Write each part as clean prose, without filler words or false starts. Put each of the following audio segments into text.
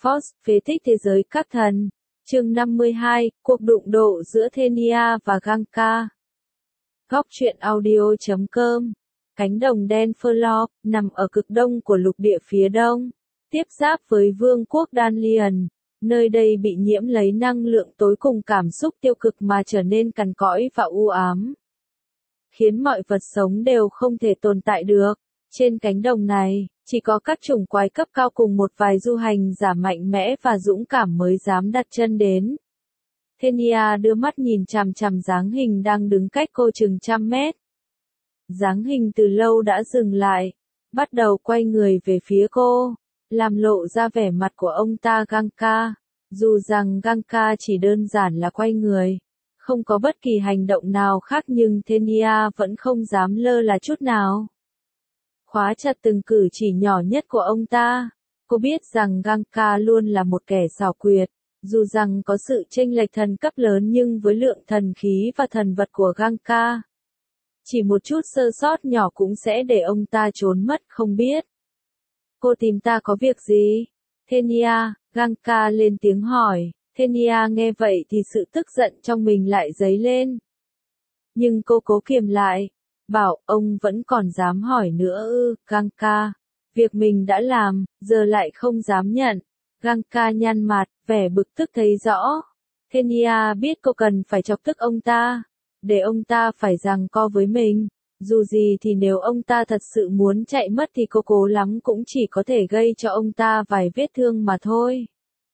Force, phế tích thế giới các thần. Chương 52, cuộc đụng độ giữa Thenia và Gangka. Góc truyện audio.com. Cánh đồng đen Furlock, nằm ở cực đông của lục địa phía đông, tiếp giáp với vương quốc Danlian. Nơi đây bị nhiễm lấy năng lượng tối cùng cảm xúc tiêu cực mà trở nên cằn cõi và u ám, khiến mọi vật sống đều không thể tồn tại được. Trên cánh đồng này, chỉ có các chủng quái cấp cao cùng một vài du hành giả mạnh mẽ và dũng cảm mới dám đặt chân đến. Thenia đưa mắt nhìn chằm chằm dáng hình đang đứng cách cô chừng 100 mét. Dáng hình từ lâu đã dừng lại, bắt đầu quay người về phía cô, làm lộ ra vẻ mặt của ông ta Gangka. Dù rằng Gangka chỉ đơn giản là quay người, không có bất kỳ hành động nào khác, nhưng Thenia vẫn không dám lơ là chút nào. Khóa chặt từng cử chỉ nhỏ nhất của ông ta. Cô biết rằng Gangka luôn là một kẻ xảo quyệt, dù rằng có sự chênh lệch thần cấp lớn, nhưng với lượng thần khí và thần vật của Gangka, chỉ một chút sơ sót nhỏ cũng sẽ để ông ta trốn mất không biết. Cô tìm ta có việc gì? Thenia, Gangka lên tiếng hỏi. Thenia nghe vậy thì sự tức giận trong mình lại dấy lên. Nhưng cô cố kiềm lại, bảo ông vẫn còn dám hỏi nữa ư? Gangka, việc mình đã làm, giờ lại không dám nhận. Gangka nhăn mặt, vẻ bực tức thấy rõ. Thenia biết cô cần phải chọc tức ông ta, để ông ta phải giằng co với mình. Dù gì thì nếu ông ta thật sự muốn chạy mất thì cô cố lắm cũng chỉ có thể gây cho ông ta vài vết thương mà thôi.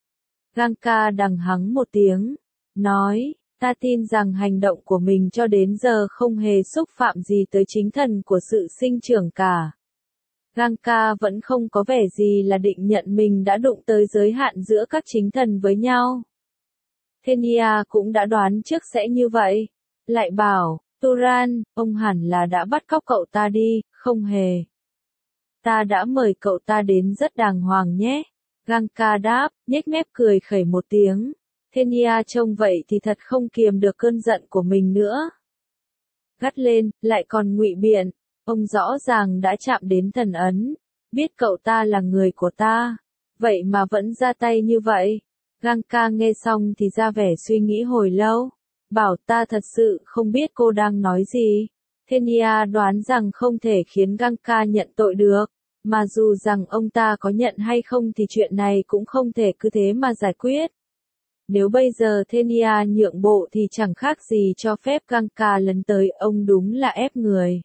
Gangka đằng hắng một tiếng, nói, ta tin rằng hành động của mình cho đến giờ không hề xúc phạm gì tới chính thần của sự sinh trưởng cả. Gangka vẫn không có vẻ gì là định nhận mình đã đụng tới giới hạn giữa các chính thần với nhau. Thenia cũng đã đoán trước sẽ như vậy. Lại bảo, Turan, ông hẳn là đã bắt cóc cậu ta đi, không hề. Ta đã mời cậu ta đến rất đàng hoàng nhé. Gangka đáp, nhếch mép cười khẩy một tiếng. Thenia trông vậy thì thật không kiềm được cơn giận của mình nữa. Gắt lên, lại còn ngụy biện. Ông rõ ràng đã chạm đến thần ấn, biết cậu ta là người của ta, vậy mà vẫn ra tay như vậy. Gangka nghe xong thì ra vẻ suy nghĩ hồi lâu, bảo ta thật sự không biết cô đang nói gì. Thenia đoán rằng không thể khiến Gangka nhận tội được, mà dù rằng ông ta có nhận hay không thì chuyện này cũng không thể cứ thế mà giải quyết. Nếu bây giờ Thenia nhượng bộ thì chẳng khác gì cho phép Gangka lấn tới ông, đúng là ép người.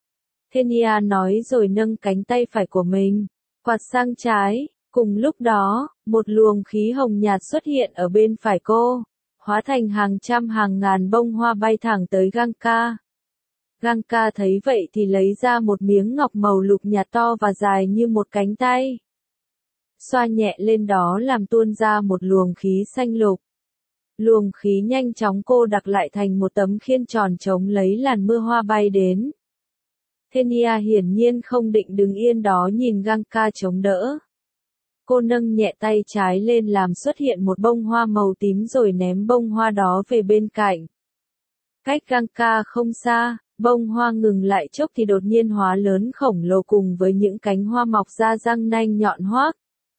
Thenia nói rồi nâng cánh tay phải của mình, quạt sang trái. Cùng lúc đó, một luồng khí hồng nhạt xuất hiện ở bên phải cô, hóa thành hàng trăm hàng ngàn bông hoa bay thẳng tới Gangka. Gangka thấy vậy thì lấy ra một miếng ngọc màu lục nhạt to và dài như một cánh tay. Xoa nhẹ lên đó làm tuôn ra một luồng khí xanh lục. Luồng khí nhanh chóng cô đặc lại thành một tấm khiên tròn chống lấy làn mưa hoa bay đến. Thenia hiển nhiên không định đứng yên đó nhìn Gangka chống đỡ. Cô nâng nhẹ tay trái lên làm xuất hiện một bông hoa màu tím rồi ném bông hoa đó về bên cạnh. Cách Gangka không xa, bông hoa ngừng lại chốc thì đột nhiên hóa lớn khổng lồ cùng với những cánh hoa mọc ra răng nanh nhọn hoác.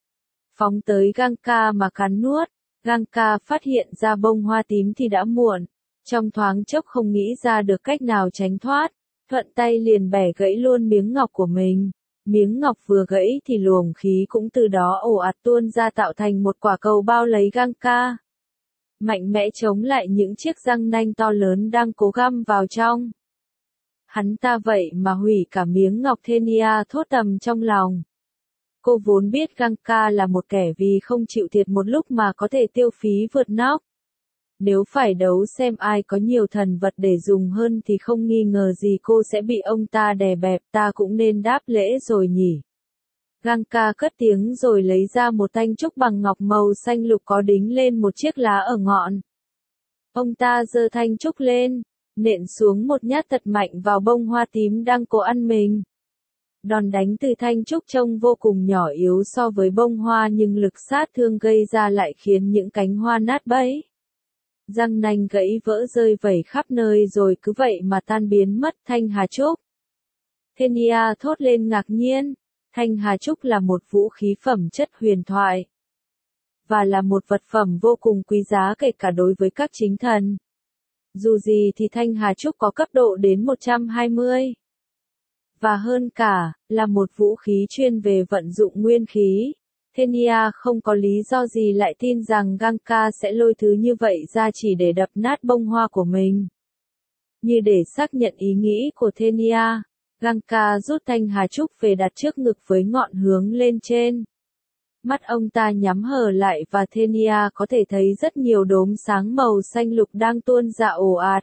Phóng tới Gangka mà cắn nuốt. Gangka phát hiện ra bông hoa tím thì đã muộn. Trong thoáng chốc không nghĩ ra được cách nào tránh thoát, thuận tay liền bẻ gãy luôn miếng ngọc của mình. Miếng ngọc vừa gãy thì luồng khí cũng từ đó ồ ạt tuôn ra tạo thành một quả cầu bao lấy Gangka, mạnh mẽ chống lại những chiếc răng nanh to lớn đang cố găm vào trong. Hắn ta vậy mà hủy cả miếng ngọc. Thenia thốt thầm trong lòng. Cô vốn biết Gangka là một kẻ vì không chịu thiệt một lúc mà có thể tiêu phí vượt nóc. Nếu phải đấu xem ai có nhiều thần vật để dùng hơn thì không nghi ngờ gì cô sẽ bị ông ta đè bẹp. Ta cũng nên đáp lễ rồi nhỉ. Gangka cất tiếng rồi lấy ra một thanh trúc bằng ngọc màu xanh lục có đính lên một chiếc lá ở ngọn. Ông ta giơ thanh trúc lên, nện xuống một nhát thật mạnh vào bông hoa tím đang cố ăn mình. Đòn đánh từ thanh trúc trông vô cùng nhỏ yếu so với bông hoa, nhưng lực sát thương gây ra lại khiến những cánh hoa nát bấy. Răng nanh gãy vỡ rơi vẩy khắp nơi rồi cứ vậy mà tan biến mất. Thanh hà trúc. Thenia thốt lên ngạc nhiên. Thanh hà trúc là một vũ khí phẩm chất huyền thoại. và là một vật phẩm vô cùng quý giá kể cả đối với các chính thần. Dù gì thì thanh hà trúc có cấp độ đến 120. Và hơn cả, là một vũ khí chuyên về vận dụng nguyên khí. Thenia không có lý do gì lại tin rằng Gangka sẽ lôi thứ như vậy ra chỉ để đập nát bông hoa của mình. Như để xác nhận ý nghĩ của Thenia, Gangka rút thanh hà trúc về đặt trước ngực với ngọn hướng lên trên. Mắt ông ta nhắm hờ lại và Thenia có thể thấy rất nhiều đốm sáng màu xanh lục đang tuôn ra ồ ạt.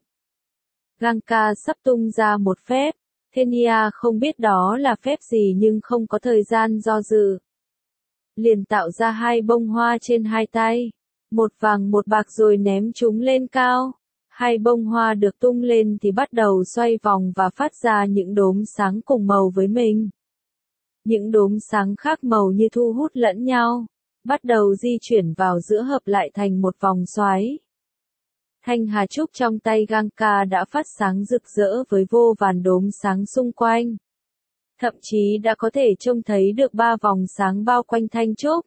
Gangka sắp tung ra một phép. Thenia không biết đó là phép gì nhưng không có thời gian do dự. Liền tạo ra hai bông hoa trên hai tay. Một vàng một bạc rồi ném chúng lên cao. Hai bông hoa được tung lên thì bắt đầu xoay vòng và phát ra những đốm sáng cùng màu với mình. Những đốm sáng khác màu như thu hút lẫn nhau, bắt đầu di chuyển vào giữa hợp lại thành một vòng xoáy. Thanh hà trúc trong tay Gangka đã phát sáng rực rỡ với vô vàn đốm sáng xung quanh. Thậm chí đã có thể trông thấy được 3 vòng sáng bao quanh thanh trúc.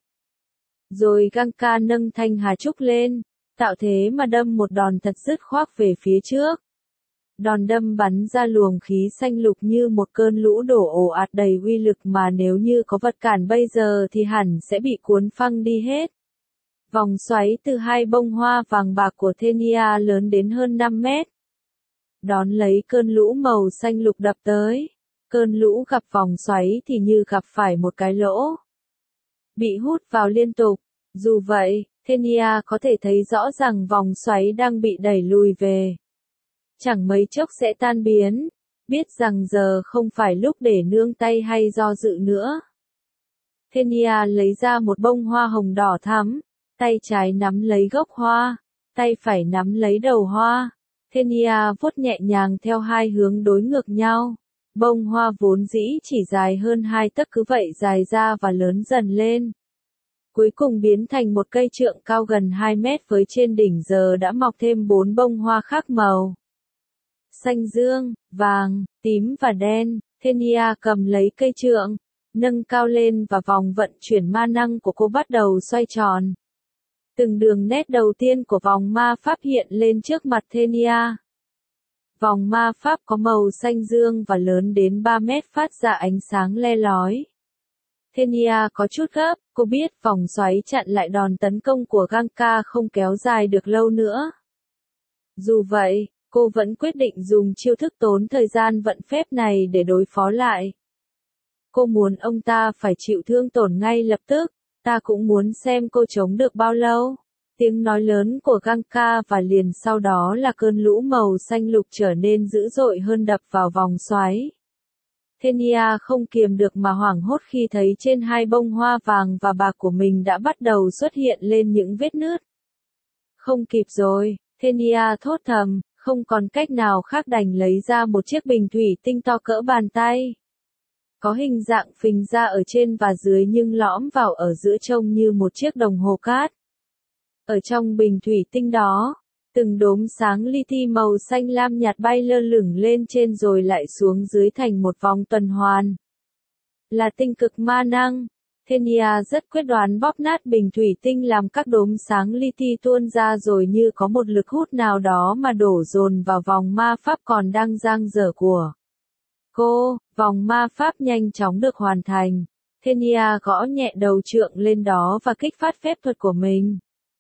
Rồi Gangka nâng thanh hà trúc lên, tạo thế mà đâm một đòn thật dứt khoát về phía trước. Đòn đâm bắn ra luồng khí xanh lục như một cơn lũ đổ ồ ạt đầy uy lực mà nếu như có vật cản bây giờ thì hẳn sẽ bị cuốn phăng đi hết. Vòng xoáy từ hai bông hoa vàng bạc của Thenia lớn đến hơn 5 mét. Đón lấy cơn lũ màu xanh lục đập tới. Cơn lũ gặp vòng xoáy thì như gặp phải một cái lỗ. Bị hút vào liên tục. Dù vậy, Thenia có thể thấy rõ rằng vòng xoáy đang bị đẩy lùi về. Chẳng mấy chốc sẽ tan biến. Biết rằng giờ không phải lúc để nương tay hay do dự nữa. Thenia lấy ra một bông hoa hồng đỏ thắm. Tay trái nắm lấy gốc hoa, tay phải nắm lấy đầu hoa. Thenia vuốt nhẹ nhàng theo hai hướng đối ngược nhau. Bông hoa vốn dĩ chỉ dài hơn 2 tấc cứ vậy dài ra và lớn dần lên. Cuối cùng biến thành một cây trượng cao gần 2 mét với trên đỉnh giờ đã mọc thêm 4 bông hoa khác màu. Xanh dương, vàng, tím và đen. Thenia cầm lấy cây trượng, nâng cao lên và vòng vận chuyển ma năng của cô bắt đầu xoay tròn. Từng đường nét đầu tiên của vòng ma pháp hiện lên trước mặt Thenia. Vòng ma pháp có màu xanh dương và lớn đến 3 mét phát ra ánh sáng le lói. Thenia có chút gấp, cô biết vòng xoáy chặn lại đòn tấn công của Gangka không kéo dài được lâu nữa. Dù vậy, cô vẫn quyết định dùng chiêu thức tốn thời gian vận phép này để đối phó lại. Cô muốn ông ta phải chịu thương tổn ngay lập tức. Ta cũng muốn xem cô chống được bao lâu. Tiếng nói lớn của Gangka và liền sau đó là cơn lũ màu xanh lục trở nên dữ dội hơn đập vào vòng xoáy. Thenia không kiềm được mà hoảng hốt khi thấy trên hai bông hoa vàng và bạc của mình đã bắt đầu xuất hiện lên những vết nứt. Không kịp rồi, Thenia thốt thầm, không còn cách nào khác đành lấy ra một chiếc bình thủy tinh to cỡ bàn tay. Có hình dạng phình ra ở trên và dưới nhưng lõm vào ở giữa trông như một chiếc đồng hồ cát. Ở trong bình thủy tinh đó, từng đốm sáng li ti màu xanh lam nhạt bay lơ lửng lên trên rồi lại xuống dưới thành một vòng tuần hoàn. Là tinh cực ma năng. Thenia rất quyết đoán bóp nát bình thủy tinh làm các đốm sáng li ti tuôn ra rồi như có một lực hút nào đó mà đổ dồn vào vòng ma pháp còn đang dang dở của cô. Vòng ma pháp nhanh chóng được hoàn thành. Thenia gõ nhẹ đầu trượng lên đó và kích phát phép thuật của mình.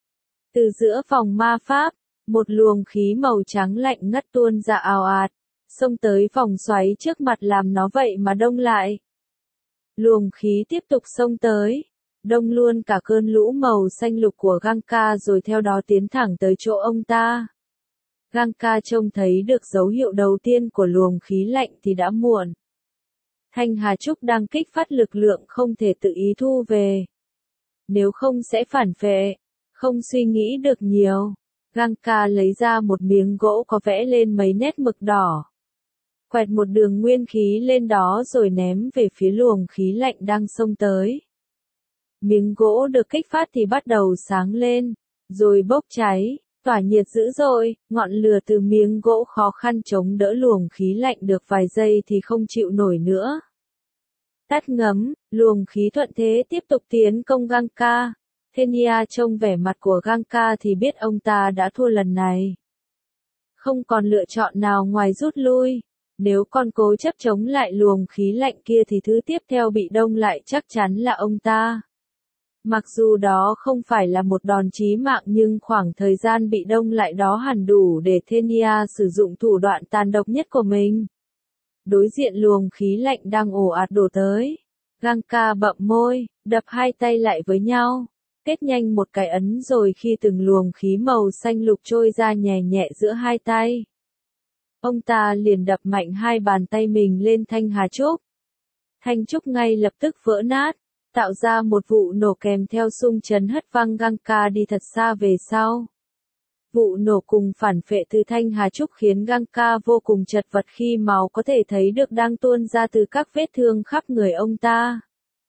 Từ giữa vòng ma pháp, một luồng khí màu trắng lạnh ngắt tuôn ra ào ạt, xông tới vòng xoáy trước mặt làm nó vậy mà đông lại. Luồng khí tiếp tục xông tới, đông luôn cả cơn lũ màu xanh lục của Gangka rồi theo đó tiến thẳng tới chỗ ông ta. Gangka trông thấy được dấu hiệu đầu tiên của luồng khí lạnh thì đã muộn. Thanh hà trúc đang kích phát lực lượng không thể tự ý thu về. Nếu không sẽ phản phệ. Không suy nghĩ được nhiều. Gangka lấy ra một miếng gỗ có vẽ lên mấy nét mực đỏ. Quẹt một đường nguyên khí lên đó rồi ném về phía luồng khí lạnh đang xông tới. Miếng gỗ được kích phát thì bắt đầu sáng lên, rồi bốc cháy, tỏa nhiệt dữ dội, ngọn lửa từ miếng gỗ khó khăn chống đỡ luồng khí lạnh được vài giây thì không chịu nổi nữa. Tắt ngấm, luồng khí thuận thế tiếp tục tiến công Gangka. Thenia trông vẻ mặt của Gangka thì biết ông ta đã thua lần này. Không còn lựa chọn nào ngoài rút lui. Nếu con cố chấp chống lại luồng khí lạnh kia thì thứ tiếp theo bị đông lại chắc chắn là ông ta. Mặc dù đó không phải là một đòn chí mạng nhưng khoảng thời gian bị đông lại đó hẳn đủ để Thenia sử dụng thủ đoạn tàn độc nhất của mình. Đối diện luồng khí lạnh đang ồ ạt đổ tới. Gangka bậm môi, đập hai tay lại với nhau. Kết nhanh một cái ấn rồi khi từng luồng khí màu xanh lục trôi ra nhẹ nhẹ giữa hai tay. Ông ta liền đập mạnh hai bàn tay mình lên thanh hà trúc. Thanh trúc ngay lập tức vỡ nát, tạo ra một vụ nổ kèm theo xung chấn hất văng Gangka đi thật xa về sau. Vụ nổ cùng phản phệ từ thanh hà trúc khiến Gangka vô cùng chật vật khi máu có thể thấy được đang tuôn ra từ các vết thương khắp người ông ta.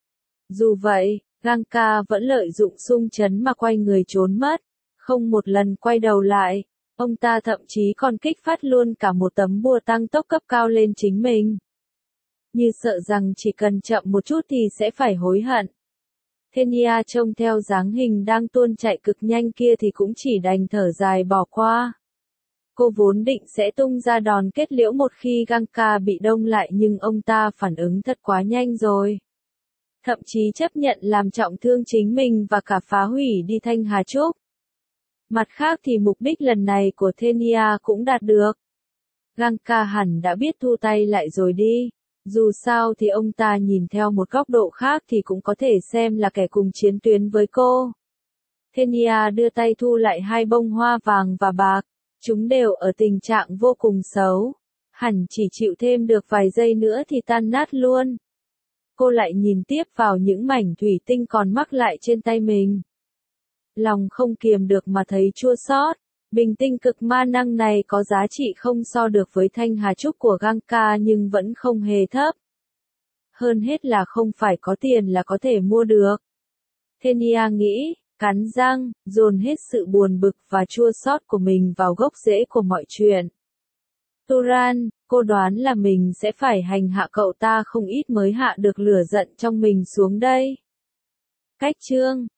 Dù vậy, Gangka vẫn lợi dụng xung chấn mà quay người trốn mất, không một lần quay đầu lại. Ông ta thậm chí còn kích phát luôn cả một tấm bùa tăng tốc cấp cao lên chính mình. Như sợ rằng chỉ cần chậm một chút thì sẽ phải hối hận. Thenia trông theo dáng hình đang tuôn chạy cực nhanh kia thì cũng chỉ đành thở dài bỏ qua. Cô vốn định sẽ tung ra đòn kết liễu một khi Gangka bị đông lại nhưng ông ta phản ứng thật quá nhanh rồi. Thậm chí chấp nhận làm trọng thương chính mình và cả phá hủy đi thanh hà trúc. Mặt khác thì mục đích lần này của Thenia cũng đạt được. Gangka hẳn đã biết thu tay lại rồi đi. Dù sao thì ông ta nhìn theo một góc độ khác thì cũng có thể xem là kẻ cùng chiến tuyến với cô. Thenia đưa tay thu lại hai bông hoa vàng và bạc. Chúng đều ở tình trạng vô cùng xấu. Hẳn chỉ chịu thêm được vài giây nữa thì tan nát luôn. Cô lại nhìn tiếp vào những mảnh thủy tinh còn mắc lại trên tay mình. Lòng không kiềm được mà thấy chua xót. Bình tinh cực ma năng này có giá trị không so được với thanh hà trúc của Gangka nhưng vẫn không hề thấp. Hơn hết là không phải có tiền là có thể mua được. Thenia nghĩ, cắn răng, dồn hết sự buồn bực và chua xót của mình vào gốc rễ của mọi chuyện. Turan, cô đoán là mình sẽ phải hành hạ cậu ta không ít mới hạ được lửa giận trong mình xuống đây. Cách chương